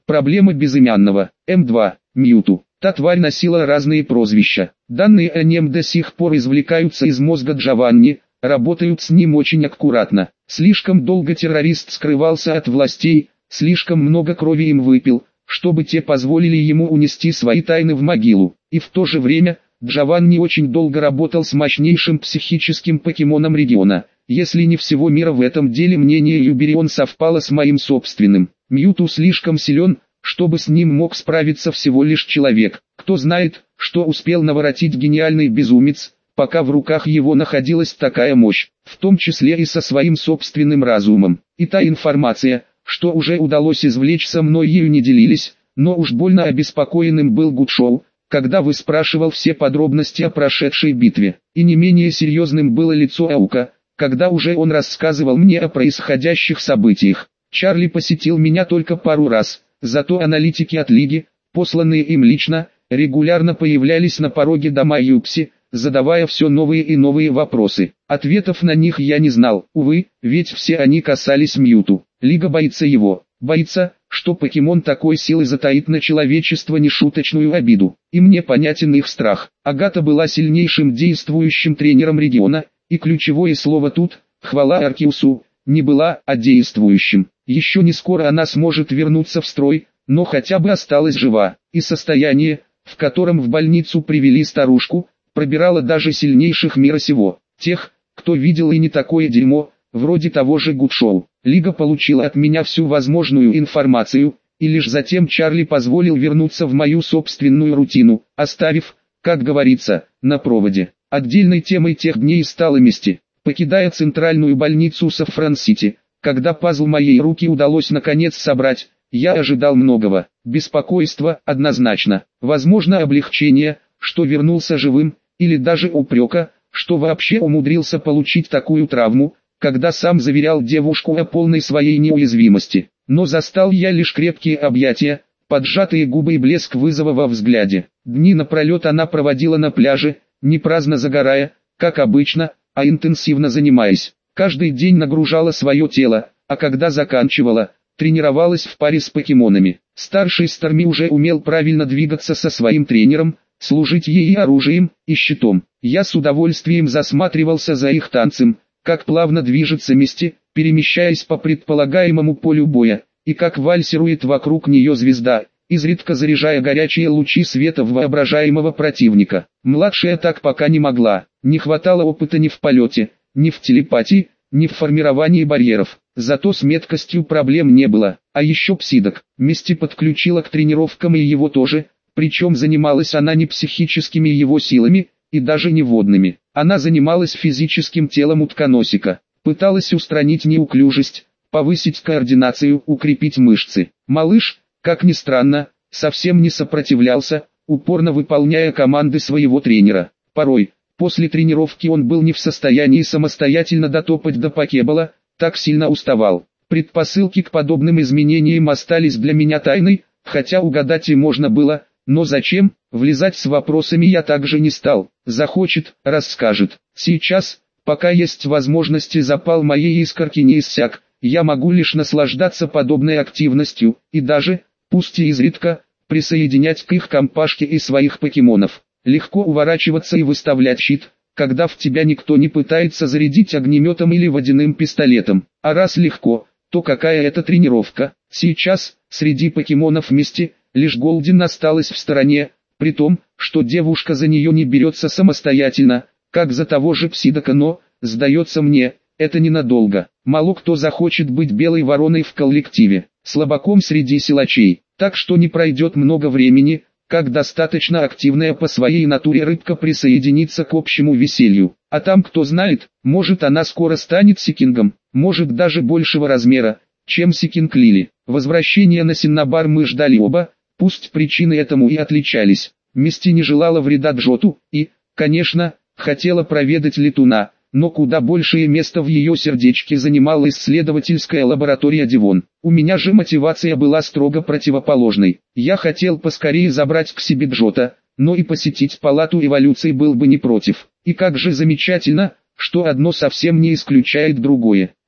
Проблема безымянного. М2. Мьюту. Та тварь носила разные прозвища. Данные о нем до сих пор извлекаются из мозга Джованни, работают с ним очень аккуратно. Слишком долго террорист скрывался от властей, слишком много крови им выпил, чтобы те позволили ему унести свои тайны в могилу. И в то же время, Джованни очень долго работал с мощнейшим психическим покемоном региона. Если не всего мира в этом деле, мнение Юберион совпало с моим собственным. Мьюту слишком силен, чтобы с ним мог справиться всего лишь человек. Кто знает, что успел наворотить гениальный безумец, пока в руках его находилась такая мощь, в том числе и со своим собственным разумом. И та информация, что уже удалось извлечь, со мной ею не делились, но уж больно обеспокоенным был Гудшоу, когда выспрашивал все подробности о прошедшей битве. И не менее серьезным было лицо Аука, когда уже он рассказывал мне о происходящих событиях. Чарли посетил меня только пару раз, зато аналитики от Лиги, посланные им лично, регулярно появлялись на пороге дома Юпси, задавая все новые и новые вопросы. Ответов на них я не знал, увы, ведь все они касались Мьюту. Лига боится его, боится, что покемон такой силы затаит на человечество нешуточную обиду. И мне понятен их страх. Агата была сильнейшим действующим тренером региона, и ключевое слово тут, хвала Аркиусу, не была, а действующим. Еще не скоро она сможет вернуться в строй, но хотя бы осталась жива, и состояние, в котором в больницу привели старушку, пробирало даже сильнейших мира сего. Тех, кто видел и не такое дерьмо, вроде того же Гудшоу. Лига получила от меня всю возможную информацию, и лишь затем Чарли позволил вернуться в мою собственную рутину, оставив, как говорится, на проводе. Отдельной темой тех дней стало мести. Покидая центральную больницу Саффран-Сити, когда пазл моей руки удалось наконец собрать, я ожидал многого. Беспокойства, однозначно. Возможно, облегчение, что вернулся живым, или даже упрека, что вообще умудрился получить такую травму, когда сам заверял девушку о полной своей неуязвимости. Но застал я лишь крепкие объятия, поджатые губы и блеск вызова во взгляде. Дни напролет она проводила на пляже, не праздно загорая, как обычно, а интенсивно занимаясь. Каждый день нагружала свое тело, а когда заканчивала, тренировалась в паре с покемонами. Старший Старми уже умел правильно двигаться со своим тренером, служить ей и оружием, и щитом. Я с удовольствием засматривался за их танцем, как плавно движется Мисти, перемещаясь по предполагаемому полю боя, и как вальсирует вокруг нее звезда, изредка заряжая горячие лучи света в воображаемого противника. Младшая так пока не могла, не хватало опыта ни в полете, ни в телепатии, ни в формировании барьеров. Зато с меткостью проблем не было. А еще Псидок. Мисти подключила к тренировкам и его тоже, причем занималась она не психическими его силами, и даже не водными. Она занималась физическим телом утконосика, пыталась устранить неуклюжесть, повысить координацию, укрепить мышцы. Малыш, как ни странно, совсем не сопротивлялся, упорно выполняя команды своего тренера. Порой, после тренировки он был не в состоянии самостоятельно дотопать до покебола, так сильно уставал. Предпосылки к подобным изменениям остались для меня тайной, хотя угадать и можно было, но зачем, влезать с вопросами я также не стал. Захочет, расскажет. Сейчас, пока есть возможности, запал моей искорки не иссяк, я могу лишь наслаждаться подобной активностью, и даже, пусть и изредка, присоединять к их компашке и своих покемонов. Легко уворачиваться и выставлять щит, когда в тебя никто не пытается зарядить огнеметом или водяным пистолетом. А раз легко, то какая это тренировка? Сейчас, среди покемонов Мисти, лишь Голдин осталась в стороне, при том, что девушка за нее не берется самостоятельно, как за того же Псидока, но, сдается мне, это ненадолго. Мало кто захочет быть белой вороной в коллективе, слабаком среди силачей, так что не пройдет много времени, как достаточно активная по своей натуре рыбка присоединится к общему веселью. А там, кто знает, может она скоро станет Сикингом, может даже большего размера, чем Сикинг Лили. Возвращение на Синнабар мы ждали оба, пусть причины этому и отличались. Мисти не желала вреда Джоту и, конечно, хотела проведать летуна, но куда большее место в ее сердечке занимала исследовательская лаборатория Дивон. У меня же мотивация была строго противоположной. Я хотел поскорее забрать к себе Джота, но и посетить палату эволюции был бы не против. И как же замечательно, что одно совсем не исключает другое.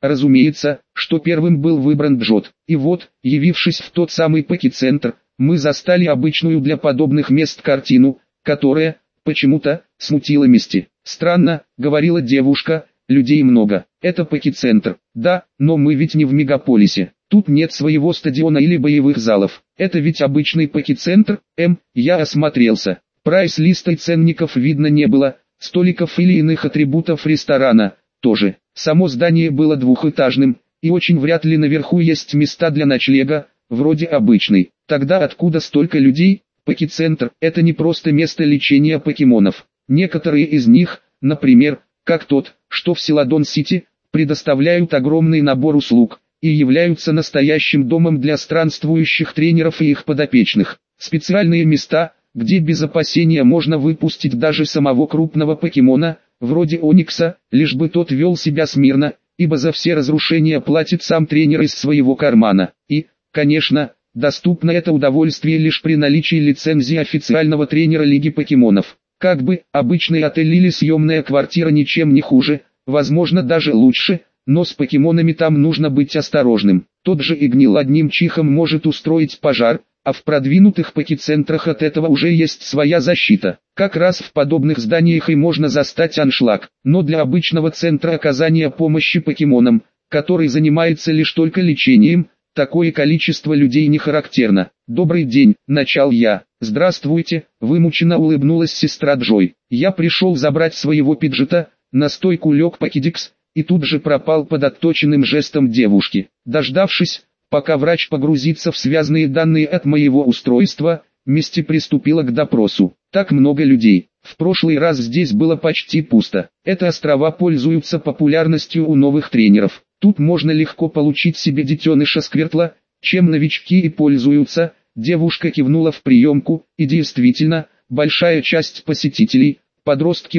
разумеется, что первым был выбран Джот. И вот, явившись в тот самый Паки-центр, мы застали обычную для подобных мест картину, которая, почему-то, смутила Мисти. «Странно», — говорила девушка, — «людей много. Это Паки-центр». «Да, но мы ведь не в мегаполисе. Тут нет своего стадиона или боевых залов. Это ведь обычный Паки-центр». Я осмотрелся. Прайс-листа и ценников видно не было, столиков или иных атрибутов ресторана тоже. Само здание было двухэтажным, и очень вряд ли наверху есть места для ночлега, вроде обычной. Тогда откуда столько людей? Паки-центр – это не просто место лечения покемонов. Некоторые из них, например, как тот, что в Селадон-Сити, предоставляют огромный набор услуг и являются настоящим домом для странствующих тренеров и их подопечных. Специальные места, где без опасения можно выпустить даже самого крупного покемона, вроде Оникса, лишь бы тот вел себя смирно, ибо за все разрушения платит сам тренер из своего кармана. И, конечно, доступно это удовольствие лишь при наличии лицензии официального тренера Лиги покемонов. Как бы, обычный отель или съемная квартира ничем не хуже, возможно даже лучше, но с покемонами там нужно быть осторожным. Тот же Игнил одним чихом может устроить пожар, а в продвинутых Паки-центрах от этого уже есть своя защита. Как раз в подобных зданиях и можно застать аншлаг. Но для обычного центра оказания помощи покемонам, который занимается лишь только лечением, такое количество людей не характерно. «Добрый день», — начал я. «Здравствуйте», — вымученно улыбнулась сестра Джой. Я пришел забрать своего пиджета, на стойку лег Покедикс, и тут же пропал под отточенным жестом девушки. Дождавшись, пока врач погрузится в связанные данные от моего устройства, Мисти приступила к допросу. Так много людей. В прошлый раз здесь было почти пусто. Это острова пользуются популярностью у новых тренеров. Тут можно легко получить себе детеныша Сквиртла, чем новички и пользуются. Девушка кивнула в приемку, и действительно, большая часть посетителей, подростки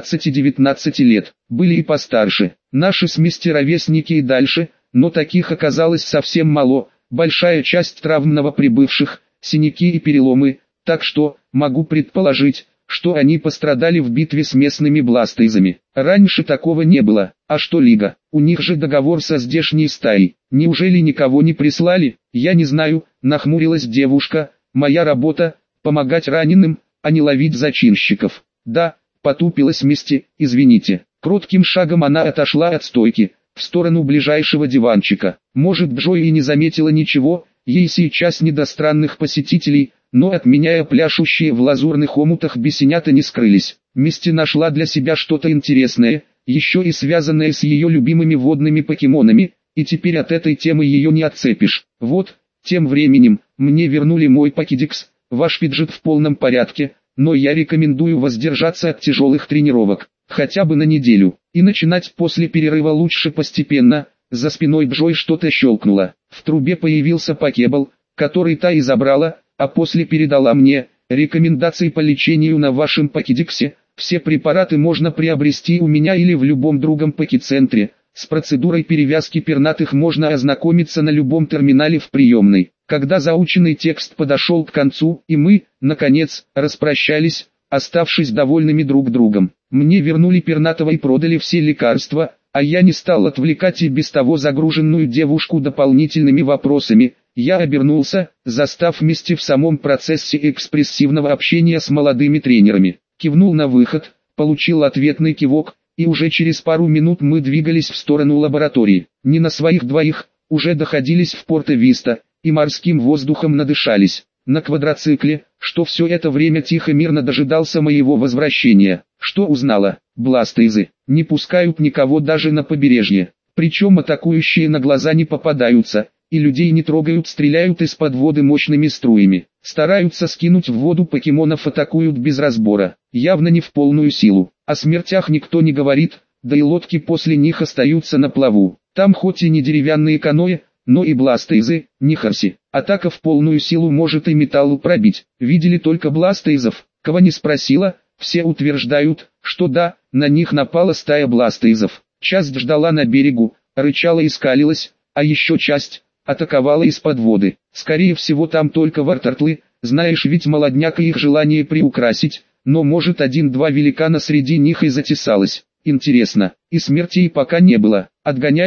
18-19 лет, были и постарше. Наши с Мисти ровесники и дальше, но таких оказалось совсем мало, большая часть травм новоприбывших, синяки и переломы, так что, могу предположить, что они пострадали в битве с местными бластейзами. Раньше такого не было. А что Лига? У них же договор со здешней стаей. Неужели никого не прислали? Я не знаю, нахмурилась девушка. Моя работа – помогать раненым, а не ловить зачинщиков. Да, потупилась Мисти, извините. Кротким шагом она отошла от стойки, в сторону ближайшего диванчика. Может, Джой и не заметила ничего, ей сейчас не до странных посетителей, но отменяя пляшущие в лазурных омутах бесенята не скрылись. Мисти нашла для себя что-то интересное, еще и связанное с ее любимыми водными покемонами, и теперь от этой темы ее не отцепишь. Вот, тем временем, мне вернули мой покедикс, ваш пиджет в полном порядке, но я рекомендую воздержаться от тяжелых тренировок, хотя бы на неделю, и начинать после перерыва лучше постепенно. За спиной Джой что-то щелкнуло, в трубе появился покебл, который та и забрала, а после передала мне. Рекомендации по лечению на вашем покедиксе. Все препараты можно приобрести у меня или в любом другом Паки-центре. С процедурой перевязки пернатых можно ознакомиться на любом терминале в приемной. Когда заученный текст подошел к концу, и мы, наконец, распрощались, оставшись довольными друг другом. Мне вернули пернатого и продали все лекарства, а я не стал отвлекать и без того загруженную девушку дополнительными вопросами. Я обернулся, застав Мисти в самом процессе экспрессивного общения с молодыми тренерами. Кивнул на выход, получил ответный кивок, и уже через пару минут мы двигались в сторону лаборатории. Не на своих двоих, уже доходились в Порто-Виста, и морским воздухом надышались. На квадроцикле, что все это время тихо-мирно дожидался моего возвращения. Что узнала? Бластейзы не пускают никого даже на побережье. Причем атакующие на глаза не попадаются, и людей не трогают, стреляют из-под воды мощными струями. Стараются скинуть в воду покемонов, атакуют без разбора, явно не в полную силу. О смертях никто не говорит, да и лодки после них остаются на плаву. Там хоть и не деревянные каноэ, но и бластейзы, не харси. Атака в полную силу может и металлу пробить. Видели только бластейзов? Кого не спросила, все утверждают, что да, на них напала стая бластейзов. Часть ждала на берегу, рычала и скалилась, а еще часть атаковала из-под воды. Скорее всего там только вартартлы, знаешь, ведь молодняк и их желание приукрасить, но может один-два великана среди них и затесалось. Интересно, и смертей пока не было. Отгоняют?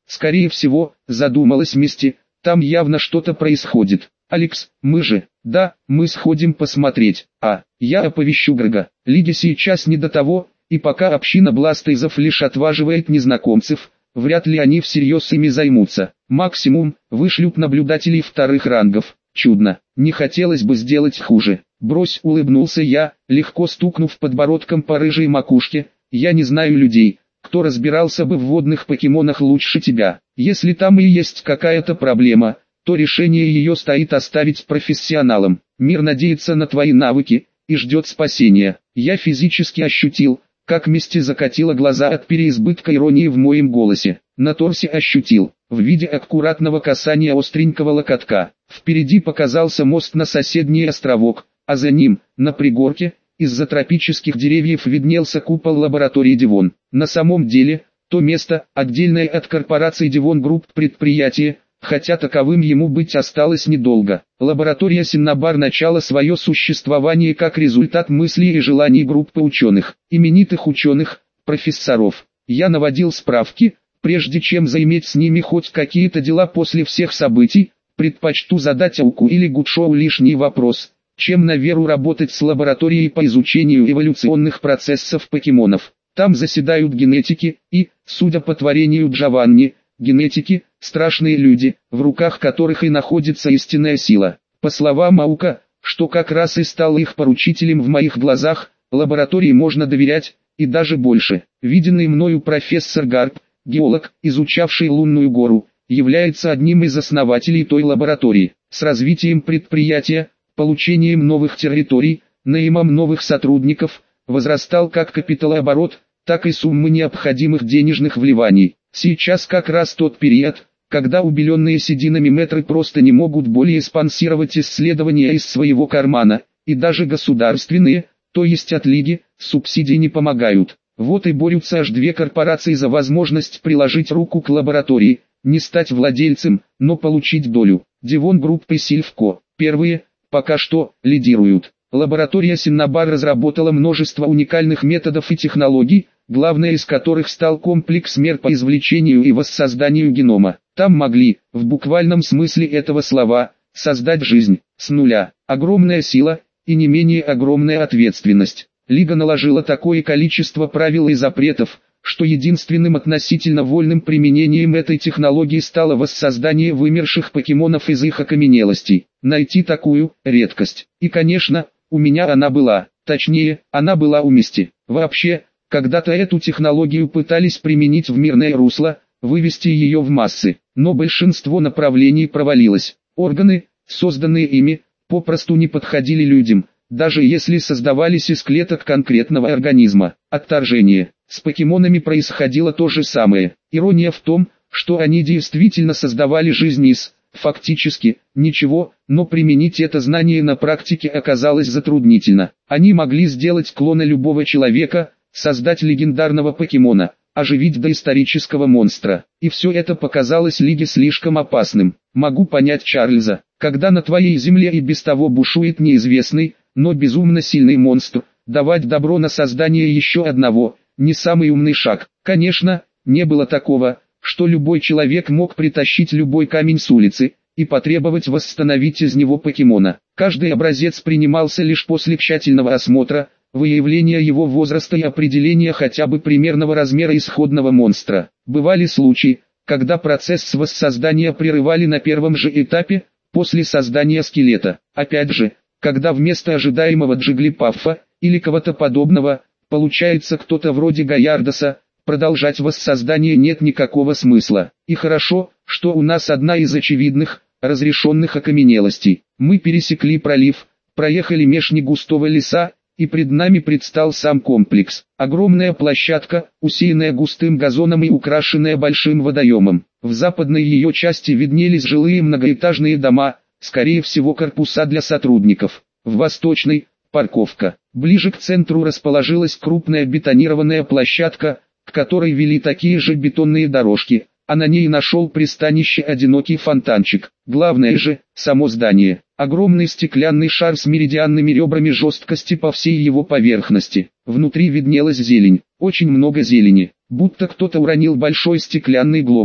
Скорее всего, задумалась Мисти, там явно что-то происходит. Алекс, мы же, да, мы сходим посмотреть. Я оповещу Грега. Лиге сейчас не до того, и пока община бластейзов лишь отваживает незнакомцев, вряд ли они всерьез ими займутся. Максимум, вышлют наблюдателей вторых рангов. Чудно, не хотелось бы сделать хуже. Брось, улыбнулся я, легко стукнув подбородком по рыжей макушке. Я не знаю людей, кто разбирался бы в водных покемонах лучше тебя. Если там и есть какая-то проблема, то решение ее стоит оставить профессионалам. Мир надеется на твои навыки и ждет спасения. Я физически ощутил, как Мисти закатила глаза от переизбытка иронии в моем голосе. На торсе ощутил, в виде аккуратного касания остренького локотка. Впереди показался мост на соседний островок, а за ним, на пригорке, из-за тропических деревьев виднелся купол лаборатории Девон. На самом деле, то место, отдельное от корпорации Девон Групп предприятие, хотя таковым ему быть осталось недолго. Лаборатория Синнабар начала свое существование как результат мыслей и желаний группы ученых, именитых ученых, профессоров. Я наводил справки, прежде чем заиметь с ними хоть какие-то дела после всех событий, предпочту задать Ауку или Гудшоу лишний вопрос, чем на веру работать с лабораторией по изучению эволюционных процессов покемонов. Там заседают генетики и, судя по творению Джованни, генетики, страшные люди, в руках которых и находится истинная сила. По словам Аука, что как раз и стал их поручителем в моих глазах, лаборатории можно доверять, и даже больше. Виденный мною профессор Гарп, геолог, изучавший лунную гору, является одним из основателей той лаборатории. С развитием предприятия, получением новых территорий, наимом новых сотрудников, возрастал как капиталооборот, так и суммы необходимых денежных вливаний. Сейчас как раз тот период, когда убеленные сединами метры просто не могут более спонсировать исследования из своего кармана, и даже государственные, то есть от Лиги, субсидии не помогают. Вот и борются аж две корпорации за возможность приложить руку к лаборатории, не стать владельцем, но получить долю. Девон Групп и Сильвко, первые, пока что, лидируют. Лаборатория Синнабар разработала множество уникальных методов и технологий, главное из которых стал комплекс мер по извлечению и воссозданию генома. Там могли, в буквальном смысле этого слова, создать жизнь, с нуля. Огромная сила, и не менее огромная ответственность. Лига наложила такое количество правил и запретов, что единственным относительно вольным применением этой технологии стало воссоздание вымерших покемонов из их окаменелостей. Найти такую – редкость. И конечно, у меня она была, точнее, она была у Мисти. Вообще, когда-то эту технологию пытались применить в мирное русло, вывести ее в массы, но большинство направлений провалилось. Органы, созданные ими, попросту не подходили людям, даже если создавались из клеток конкретного организма. Отторжение. С покемонами происходило то же самое. Ирония в том, что они действительно создавали жизнь из, фактически, ничего, но применить это знание на практике оказалось затруднительно. Они могли сделать клона любого человека, создать легендарного покемона, оживить доисторического монстра. И все это показалось Лиге слишком опасным. Могу понять Чарльза, когда на твоей земле и без того бушует неизвестный, но безумно сильный монстр, давать добро на создание еще одного, не самый умный шаг. Конечно, не было такого, что любой человек мог притащить любой камень с улицы и потребовать восстановить из него покемона. Каждый образец принимался лишь после тщательного осмотра, выявления его возраста и определения хотя бы примерного размера исходного монстра. Бывали случаи, когда процесс воссоздания прерывали на первом же этапе, после создания скелета. Опять же, когда вместо ожидаемого Джиглипаффа, или кого-то подобного, получается кто-то вроде Гаярдоса, продолжать воссоздание нет никакого смысла. И хорошо, что у нас одна из очевидных, разрешенных окаменелостей. Мы пересекли пролив, проехали меж негустого леса, и пред нами предстал сам комплекс. Огромная площадка, усеянная густым газоном и украшенная большим водоемом. В западной ее части виднелись жилые многоэтажные дома, скорее всего корпуса для сотрудников. В восточной – парковка. Ближе к центру расположилась крупная бетонированная площадка, к которой вели такие же бетонные дорожки, а на ней нашел пристанище одинокий фонтанчик. Главное же – само здание. Огромный стеклянный шар с меридианными ребрами жесткости по всей его поверхности. Внутри виднелась зелень, очень много зелени, будто кто-то уронил большой стеклянный глобус,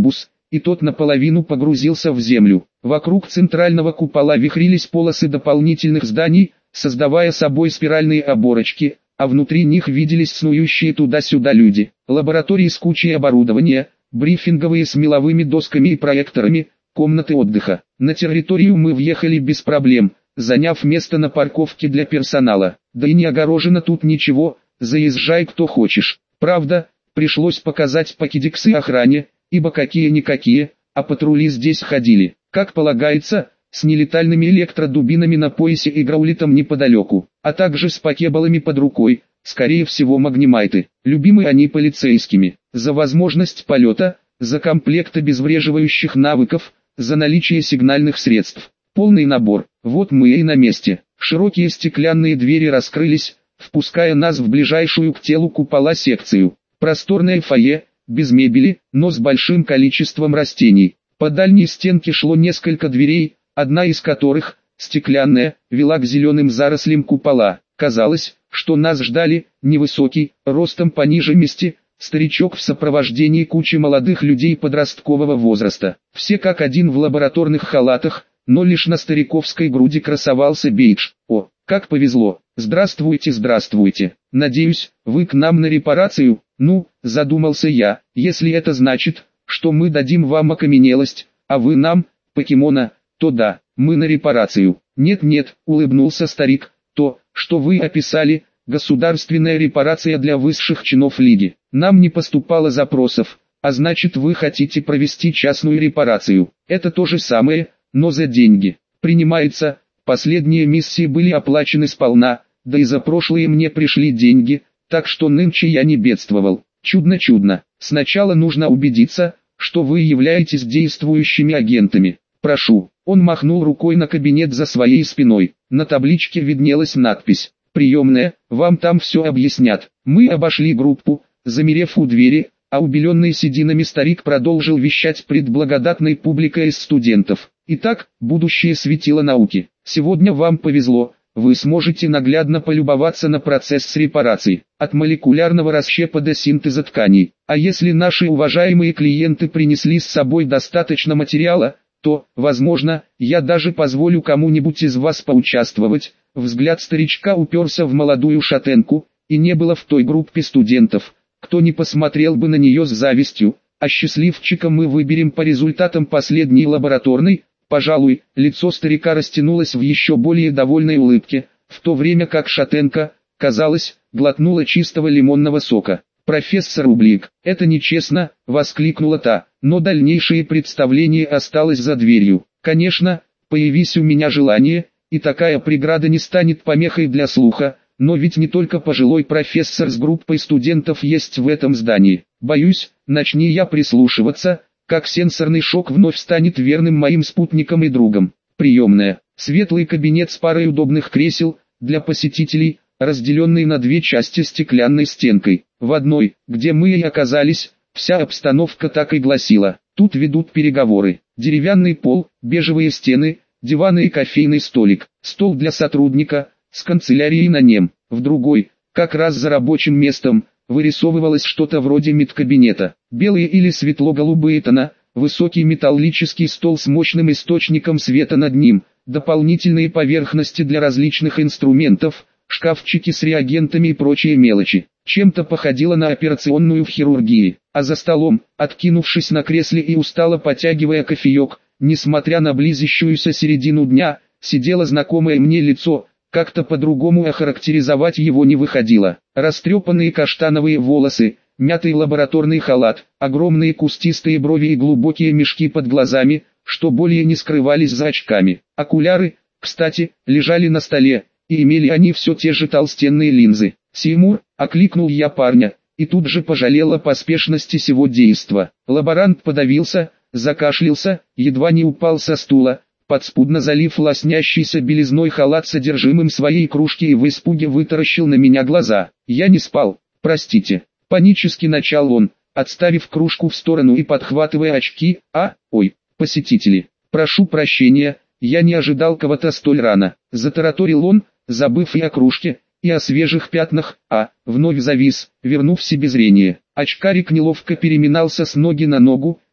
и тот наполовину погрузился в землю. Вокруг центрального купола вихрились полосы дополнительных зданий, создавая собой спиральные оборочки, а внутри них виделись снующие туда-сюда люди. Лаборатории с кучей оборудования, брифинговые с меловыми досками и проекторами, комнаты отдыха. На территорию мы въехали без проблем, заняв место на парковке для персонала. Да и не огорожено тут ничего, заезжай кто хочешь. Правда, пришлось показать покедиксы охране, ибо какие-никакие, а патрули здесь ходили, как полагается, с нелетальными электродубинами на поясе и граулитом неподалеку, а также с покебалами под рукой, скорее всего магнимайты. Любимы они полицейскими, за возможность полета, за комплект обезвреживающих навыков, за наличие сигнальных средств. Полный набор. Вот мы и на месте. Широкие стеклянные двери раскрылись, впуская нас в ближайшую к телу купола секцию. Просторное фойе, без мебели, но с большим количеством растений. По дальней стенке шло несколько дверей, одна из которых, стеклянная, вела к зеленым зарослям купола. Казалось, что нас ждали, невысокий, ростом пониже мести, старичок в сопровождении кучи молодых людей подросткового возраста. Все как один в лабораторных халатах, но лишь на стариковской груди красовался бейдж. О, как повезло! Здравствуйте, здравствуйте! Надеюсь, вы к нам на репарацию? Ну, задумался я, если это значит, что мы дадим вам окаменелость, а вы нам, покемона, то да, мы на репарацию. Нет-нет, улыбнулся старик, то, что вы описали, государственная репарация для высших чинов Лиги. Нам не поступало запросов, а значит вы хотите провести частную репарацию. Это то же самое, но за деньги. Принимается, последние миссии были оплачены сполна, да и за прошлые мне пришли деньги, так что нынче я не бедствовал. Чудно-чудно. Сначала нужно убедиться, что вы являетесь действующими агентами. Прошу. Он махнул рукой на кабинет за своей спиной. На табличке виднелась надпись: «Приемная, вам там все объяснят». Мы обошли группу, замерев у двери, а убеленный сединами старик продолжил вещать пред благодатной публикой из студентов. Итак, будущее светило науки. Сегодня вам повезло, вы сможете наглядно полюбоваться на процесс репарации, от молекулярного расщепа до синтеза тканей. А если наши уважаемые клиенты принесли с собой достаточно материала, то, возможно, я даже позволю кому-нибудь из вас поучаствовать. Взгляд старичка уперся в молодую шатенку, и не было в той группе студентов, кто не посмотрел бы на нее с завистью, а счастливчика мы выберем по результатам последней лабораторной. Пожалуй, лицо старика растянулось в еще более довольной улыбке, в то время как шатенка, казалось, глотнула чистого лимонного сока. «Профессор Ублик, это нечестно!» — воскликнула та, но дальнейшее представление осталось за дверью. «Конечно, появись у меня желание, и такая преграда не станет помехой для слуха, но ведь не только пожилой профессор с группой студентов есть в этом здании. Боюсь, начни я прислушиваться, как сенсорный шок вновь станет верным моим спутником и другом». Приемная. Светлый кабинет с парой удобных кресел, для посетителей, разделенный на две части стеклянной стенкой. В одной, где мы и оказались, вся обстановка так и гласила: тут ведут переговоры. Деревянный пол, бежевые стены, диваны и кофейный столик, стол для сотрудника, с канцелярией на нем. В другой, как раз за рабочим местом, вырисовывалось что-то вроде медкабинета. Белые или светло-голубые тона, высокий металлический стол с мощным источником света над ним, дополнительные поверхности для различных инструментов, шкафчики с реагентами и прочие мелочи. Чем-то походило на операционную в хирургии. А за столом, откинувшись на кресле и устало потягивая кофеек, несмотря на близящуюся середину дня, сидело знакомое мне лицо. Как-то по-другому охарактеризовать его не выходило. Растрепанные каштановые волосы, мятый лабораторный халат, огромные кустистые брови и глубокие мешки под глазами, что более не скрывались за очками. Окуляры, кстати, лежали на столе, и имели они все те же толстенные линзы. «Сеймур», — окликнул я парня, и тут же пожалел о поспешности сего действа. Лаборант подавился, закашлялся, едва не упал со стула, подспудно залив лоснящийся белизной халат содержимым своей кружки, и в испуге вытаращил на меня глаза. «Я не спал, простите», — панически начал он, отставив кружку в сторону и подхватывая очки. Ой, посетители, прошу прощения, я не ожидал кого-то столь рано», — затараторил он, забыв и о кружке, и о свежих пятнах, вновь завис, вернув себе зрение. Очкарик неловко переминался с ноги на ногу,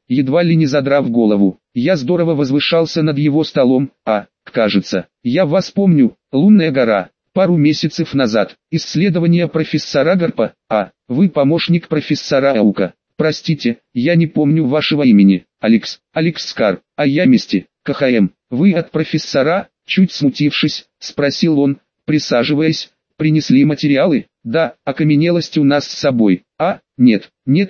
едва ли не задрав голову. Я здорово возвышался над его столом, кажется, я вас помню, Лунная гора. Пару месяцев назад. Исследование профессора Гарпа. Вы помощник профессора Аука. Простите, я не помню вашего имени. Алекс Скар. А я Мисти. КХМ. Вы от профессора? Чуть смутившись, спросил он, присаживаясь. Принесли материалы? Да, окаменелость у нас с собой. Нет.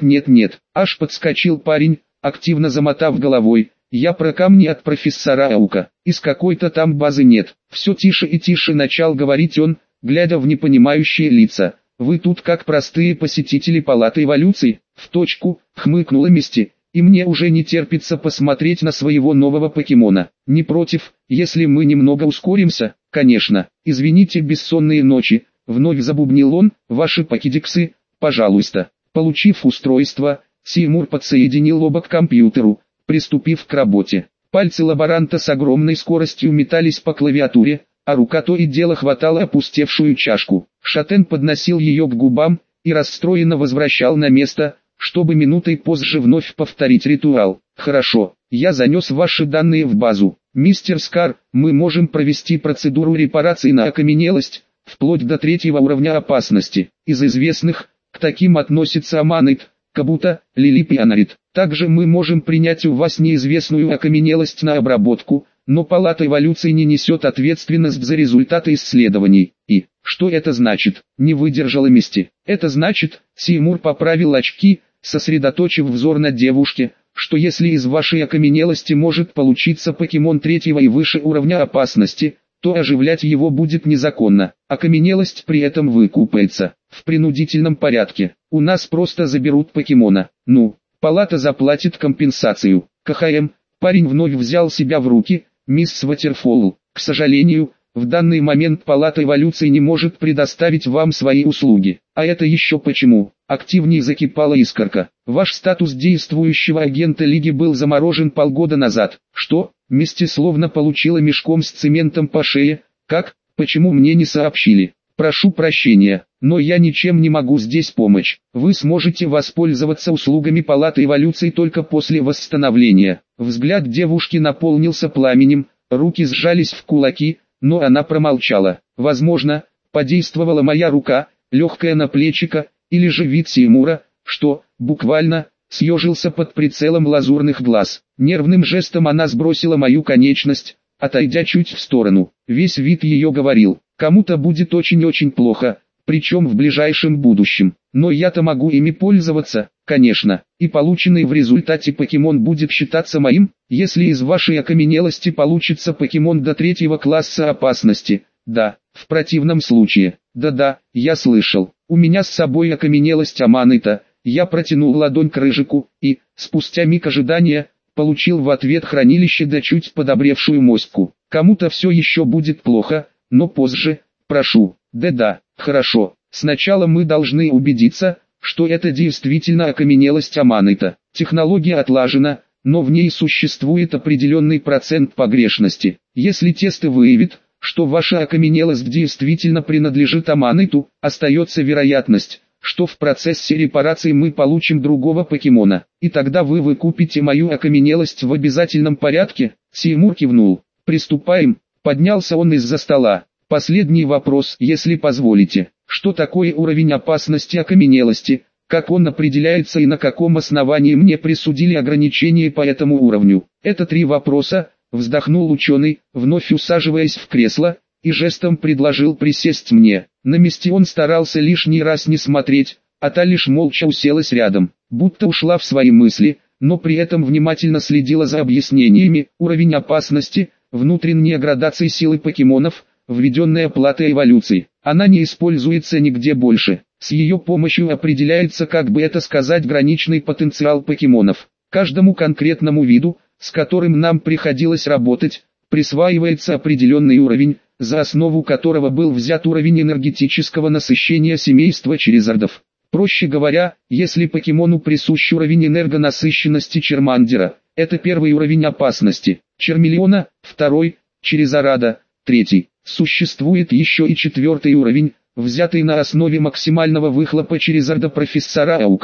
Аж подскочил парень, активно замотав головой. Я про камни от профессора Аука. Из какой-то там базы нет. Все тише и тише начал говорить он, глядя в непонимающие лица. Вы тут как простые посетители палаты эволюции? В точку, хмыкнула Мисти. И мне уже не терпится посмотреть на своего нового покемона. Не против, если мы немного ускоримся? Конечно. Извините бессонные ночи. Вновь забубнил он, ваши покедиксы, пожалуйста. Получив устройство, Сеймур подсоединил оба к компьютеру, приступив к работе. Пальцы лаборанта с огромной скоростью метались по клавиатуре, а рука то и дело хватала опустевшую чашку. Шатен подносил ее к губам и расстроенно возвращал на место, чтобы минутой позже вновь повторить ритуал. Хорошо, я занес ваши данные в базу. Мистер Скар, мы можем провести процедуру репарации на окаменелость, вплоть до 3-го уровня опасности. Из известных, к таким относится Аманит, Кабута, Лилип и Анарит. Также мы можем принять у вас неизвестную окаменелость на обработку, но Палата эволюции не несет ответственность за результаты исследований. И, что это значит? Не выдержала Мисти. Это значит, Сеймур поправил очки, сосредоточив взор на девушке, что если из вашей окаменелости может получиться покемон 3-го и выше уровня опасности, то оживлять его будет незаконно. Окаменелость при этом выкупается в принудительном порядке. У нас просто заберут покемона. Палата заплатит компенсацию. КХМ, парень вновь взял себя в руки. Мисс Ватерфолл, к сожалению, в данный момент Палата эволюции не может предоставить вам свои услуги. А это еще почему? Активнее закипала искорка. Ваш статус действующего агента Лиги был заморожен полгода назад. Что? Мисти словно получила мешком с цементом по шее. Как? Почему мне не сообщили? Прошу прощения, но я ничем не могу здесь помочь. Вы сможете воспользоваться услугами Палаты эволюции только после восстановления. Взгляд девушки наполнился пламенем, руки сжались в кулаки, но она промолчала. Возможно, подействовала моя рука, легкая на плечико, или же вид Сеймура, что, буквально, съежился под прицелом лазурных глаз. Нервным жестом она сбросила мою конечность, отойдя чуть в сторону. Весь вид ее говорил, кому-то будет очень-очень плохо, причем в ближайшем будущем. Но я-то могу ими пользоваться, конечно, и полученный в результате покемон будет считаться моим, если из вашей окаменелости получится покемон до 3-го класса опасности. Да, в противном случае. Да-да, я слышал. У меня с собой окаменелость Аманита. Я протянул ладонь к Рыжику и, спустя миг ожидания, получил в ответ хранилище да чуть подобревшую моську. Кому-то все еще будет плохо, но позже, прошу. Да-да, хорошо. Сначала мы должны убедиться, что это действительно окаменелость Аманита. Технология отлажена, но в ней существует определенный процент погрешности. Если тесты выявят, что ваша окаменелость действительно принадлежит Аманиту, остается вероятность, что в процессе репарации мы получим другого покемона, и тогда вы выкупите мою окаменелость в обязательном порядке. Сеймур кивнул. Приступаем. Поднялся он из-за стола. Последний вопрос, если позволите. Что такое уровень опасности окаменелости, как он определяется и на каком основании мне присудили ограничения по этому уровню? Это 3 вопроса, вздохнул ученый, вновь усаживаясь в кресло, и жестом предложил присесть мне. На Мисти он старался лишний раз не смотреть, а та лишь молча уселась рядом, будто ушла в свои мысли, но при этом внимательно следила за объяснениями. Уровень опасности, внутренняя градация силы покемонов, введенная Палатой эволюции. Она не используется нигде больше. С ее помощью определяется, как бы это сказать, граничный потенциал покемонов. Каждому конкретному виду, с которым нам приходилось работать, присваивается определенный уровень, за основу которого был взят уровень энергетического насыщения семейства черезардов. Проще говоря, если покемону присущ уровень энергонасыщенности Чермандера, это 1-й уровень опасности, Чермелеона, 2-й, Черезарада, 3-й. Существует еще и 4-й уровень, взятый на основе максимального выхлопа Черезарда профессора Аука,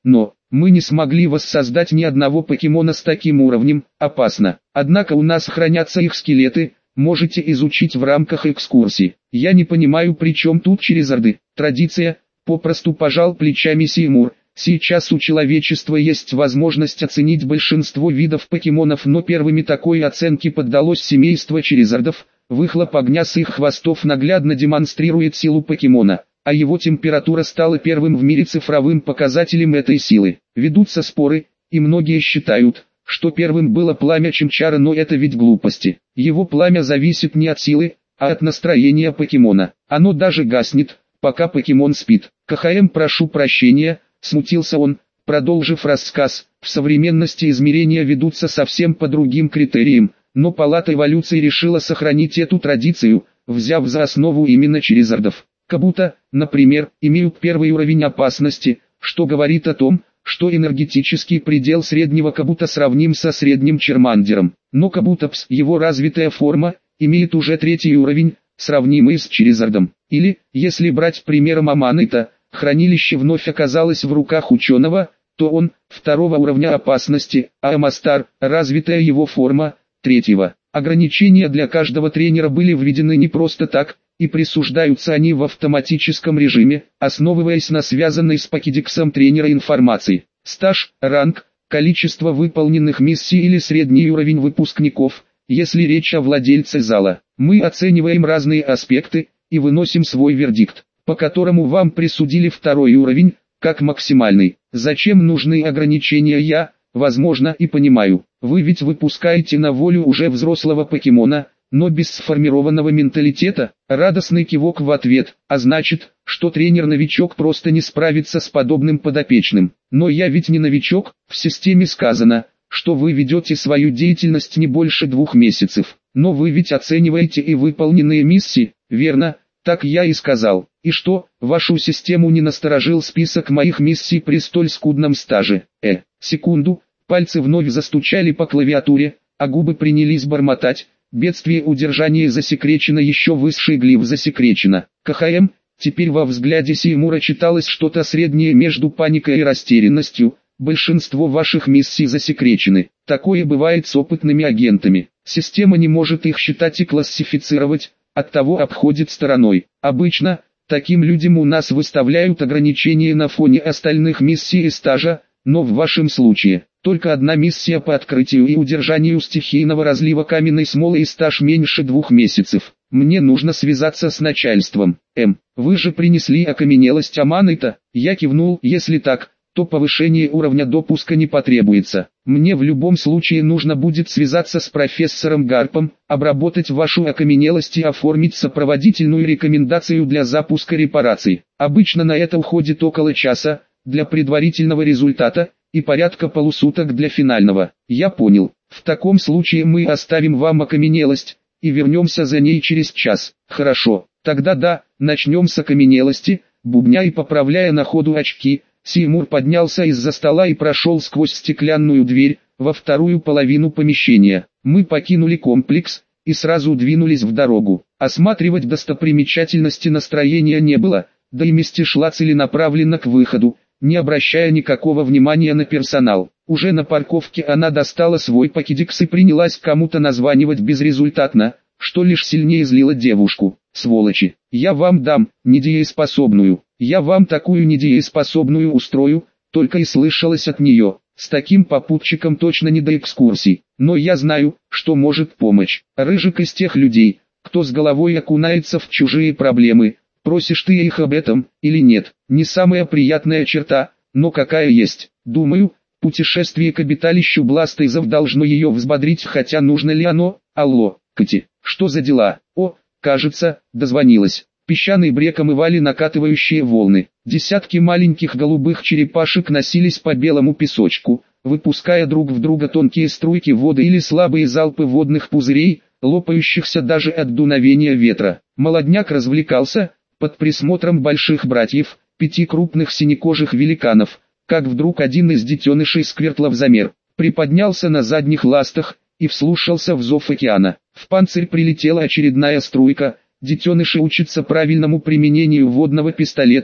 но мы не смогли воссоздать ни одного покемона с таким уровнем, опасно. Однако у нас хранятся их скелеты, можете изучить в рамках экскурсии. Я не понимаю, при чем тут Черизарды. Традиция, попросту пожал плечами Сеймур. Сейчас у человечества есть возможность оценить большинство видов покемонов, но первыми такой оценке поддалось семейство Черизардов. Выхлоп огня с их хвостов наглядно демонстрирует силу покемона, а его температура стала первым в мире цифровым показателем этой силы. Ведутся споры, и многие считают, что первым было пламя Чимчара, но это ведь глупости. Его пламя зависит не от силы, а от настроения покемона. Оно даже гаснет, пока покемон спит. КХМ, прошу прощения, смутился он, продолжив рассказ. В современности измерения ведутся совсем по другим критериям, но Палата эволюции решила сохранить эту традицию, взяв за основу именно Черизардов. Кабуто, например, имеют первый уровень опасности, что говорит о том, что энергетический предел среднего Кабуто сравним со средним Чермандером. Но Кабутопс, его развитая форма, имеет уже третий уровень, сравнимый с Черизардом. Или, если брать примером Аманита, хранилище вновь оказалось в руках ученого, то он, второго уровня опасности, а Амастар, развитая его форма, третьего. Ограничения для каждого тренера были введены не просто так, и присуждаются они в автоматическом режиме, основываясь на связанной с покедексом тренера информации. Стаж, ранг, количество выполненных миссий или средний уровень выпускников, если речь о владельце зала. Мы оцениваем разные аспекты, и выносим свой вердикт, по которому вам присудили второй уровень, как максимальный. Зачем нужны ограничения, я, возможно, и понимаю. Вы ведь выпускаете на волю уже взрослого покемона, но без сформированного менталитета. Радостный кивок в ответ, а значит, что тренер-новичок просто не справится с подобным подопечным. Но я ведь не новичок, в системе сказано, что вы ведете свою деятельность не больше 2 месяцев. Но вы ведь оцениваете и выполненные миссии, верно? Так я и сказал. И что, вашу систему не насторожил список моих миссий при столь скудном стаже? Секунду, пальцы вновь застучали по клавиатуре, а губы принялись бормотать. Бедствие удержания засекречено, еще высший глиф засекречено. КХМ, теперь во взгляде Сеймура читалось что-то среднее между паникой и растерянностью. Большинство ваших миссий засекречены. Такое бывает с опытными агентами. Система не может их считать и классифицировать, оттого обходит стороной. Обычно, таким людям у нас выставляют ограничения на фоне остальных миссий и стажа, но в вашем случае, только одна миссия по открытию и удержанию стихийного разлива каменной смолы и стаж меньше 2 месяцев. Мне нужно связаться с начальством. Вы же принесли окаменелость Аманита? Я кивнул. Если так, то повышение уровня допуска не потребуется. Мне в любом случае нужно будет связаться с профессором Гарпом, обработать вашу окаменелость и оформить сопроводительную рекомендацию для запуска репараций. Обычно на это уходит около часа, для предварительного результата, и порядка полусуток для финального. Я понял. В таком случае мы оставим вам окаменелость, и вернемся за ней через час. Хорошо, тогда да, начнем с окаменелости. Бубня и поправляя на ходу очки, Сеймур поднялся из-за стола и прошел сквозь стеклянную дверь, во вторую половину помещения. Мы покинули комплекс, и сразу двинулись в дорогу. Осматривать достопримечательности настроения не было, да и Мисти шла целенаправленно к выходу, не обращая никакого внимания на персонал. Уже на парковке она достала свой покедекс и принялась кому-то названивать безрезультатно, что лишь сильнее злило девушку. Сволочи, я вам дам, недееспособную, я вам такую недееспособную устрою, только и слышалось от нее. С таким попутчиком точно не до экскурсий, но я знаю, что может помочь. Рыжик из тех людей, кто с головой окунается в чужие проблемы. Просишь ты их об этом, или нет? Не самая приятная черта, но какая есть. Думаю, путешествие к обиталищу Бластейзов должно ее взбодрить, хотя нужно ли оно? Алло, Кати, что за дела? О, кажется, дозвонилась. Песчаный брег омывали накатывающие волны. Десятки маленьких голубых черепашек носились по белому песочку, выпуская друг в друга тонкие струйки воды или слабые залпы водных пузырей, лопающихся даже от дуновения ветра. Молодняк развлекался, под присмотром больших братьев, 5 крупных синекожих великанов, как вдруг один из детенышей Сквертлов замер, приподнялся на задних ластах и вслушался в зов океана. В панцирь прилетела очередная струйка. Детеныши учатся правильному применению водного пистолета,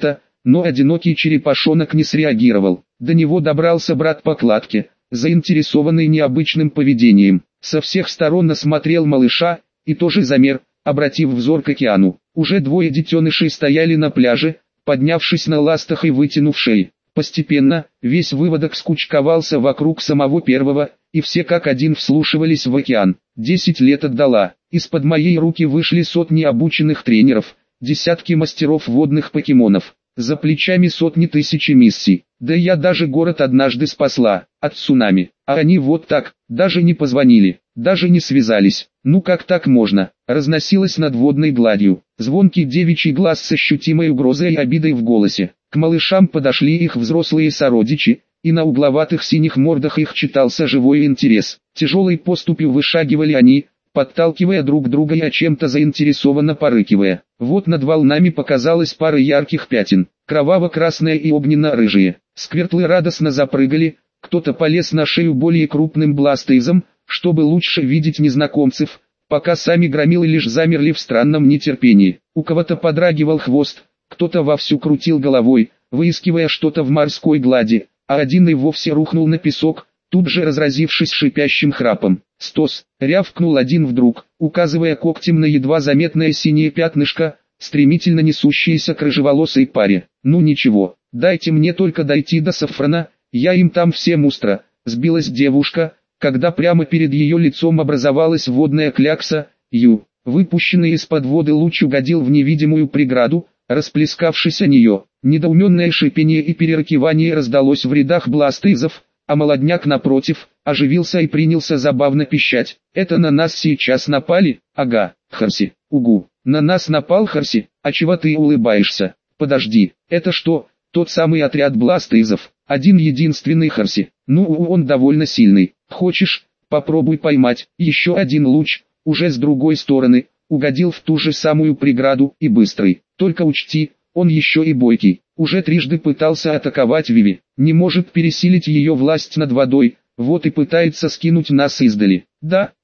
но одинокий черепашонок не среагировал. До него добрался брат по кладке, заинтересованный необычным поведением. Со всех сторон осмотрел малыша, и тоже замер, обратив взор к океану. Уже двое детенышей стояли на пляже, поднявшись на ластах и вытянув шеи. Постепенно, весь выводок скучковался вокруг самого первого, и все как один вслушивались в океан. 10 лет отдала. Из-под моей руки вышли сотни обученных тренеров, десятки мастеров водных покемонов. За плечами сотни тысяч миссий. Да я даже город однажды спасла от цунами. А они вот так, даже не позвонили, даже не связались. Ну как так можно? Разносилось над водной гладью. Звонкий девичий глаз с ощутимой угрозой и обидой в голосе. К малышам подошли их взрослые сородичи, и на угловатых синих мордах их читался живой интерес. Тяжелой поступью вышагивали они, подталкивая друг друга и о чем-то заинтересованно порыкивая. Вот над волнами показалась пара ярких пятен, кроваво-красные и огненно-рыжие. Сквертлы радостно запрыгали, кто-то полез на шею более крупным бластейзом, чтобы лучше видеть незнакомцев, пока сами громилы лишь замерли в странном нетерпении. У кого-то подрагивал хвост, кто-то вовсю крутил головой, выискивая что-то в морской глади, а один и вовсе рухнул на песок, тут же разразившись шипящим храпом. «Стос!» — рявкнул один вдруг, указывая когтем на едва заметное синее пятнышко, стремительно несущееся к рыжеволосой паре. «Ну ничего, дайте мне только дойти до Сафрана, я им там всем устро», — сбилась девушка, когда прямо перед ее лицом образовалась водная клякса. Выпущенный из-под воды луч угодил в невидимую преграду, расплескавшись о нее. Недоуменное шипение и перерыкивание раздалось в рядах бластейзов, а молодняк напротив, оживился и принялся забавно пищать. «Это на нас сейчас напали? Ага, Харси, угу, на нас напал Харси, а чего ты улыбаешься? Подожди, это что, тот самый отряд бластейзов, один-единственный Харси? Ну он довольно сильный, хочешь, попробуй поймать». Еще один луч, уже с другой стороны, угодил в ту же самую преграду и быстрый. Только учти, он еще и бойкий. Уже трижды пытался атаковать Виви, не может пересилить ее власть над водой, вот и пытается скинуть нас издали. Да,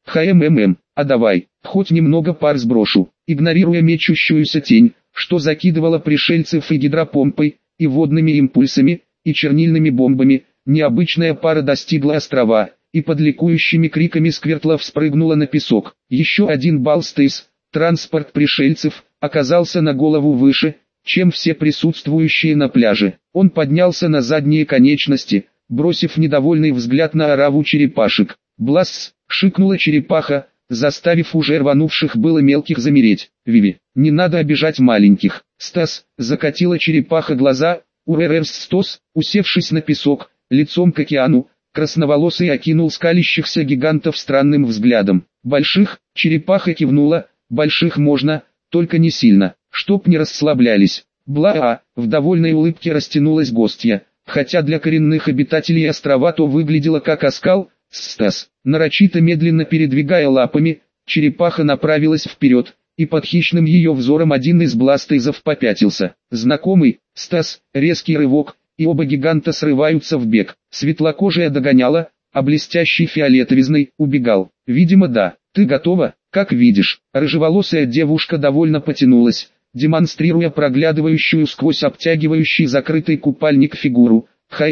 а давай, хоть немного пар сброшу. Игнорируя мечущуюся тень, что закидывала пришельцев и гидропомпой, и водными импульсами, и чернильными бомбами, необычная пара достигла острова, и под ликующими криками Сквертлов спрыгнула на песок. Еще один балстейс, транспорт пришельцев, оказался на голову выше, чем все присутствующие на пляже. Он поднялся на задние конечности, бросив недовольный взгляд на ораву черепашек. «Бласс!» — шикнула черепаха, заставив уже рванувших было мелких замереть. «Виви, не надо обижать маленьких!» «Стас!» — закатила черепаха глаза. Стос, усевшись на песок, лицом к океану, красноволосый окинул скалящихся гигантов странным взглядом. «Больших?» — черепаха кивнула. «Больших можно, только не сильно, чтоб не расслаблялись». В довольной улыбке растянулась гостья, хотя для коренных обитателей острова то выглядело как оскал. «Стас!» Нарочито медленно передвигая лапами, черепаха направилась вперед, и под хищным ее взором один из бластейзов попятился. Знакомый, Стас, резкий рывок, и оба гиганта срываются в бег. Светлокожая догоняла, а блестящий фиолетовизный убегал. «Видимо да, ты готова?» «Как видишь». Рыжеволосая девушка довольно потянулась, демонстрируя проглядывающую сквозь обтягивающий закрытый купальник фигуру.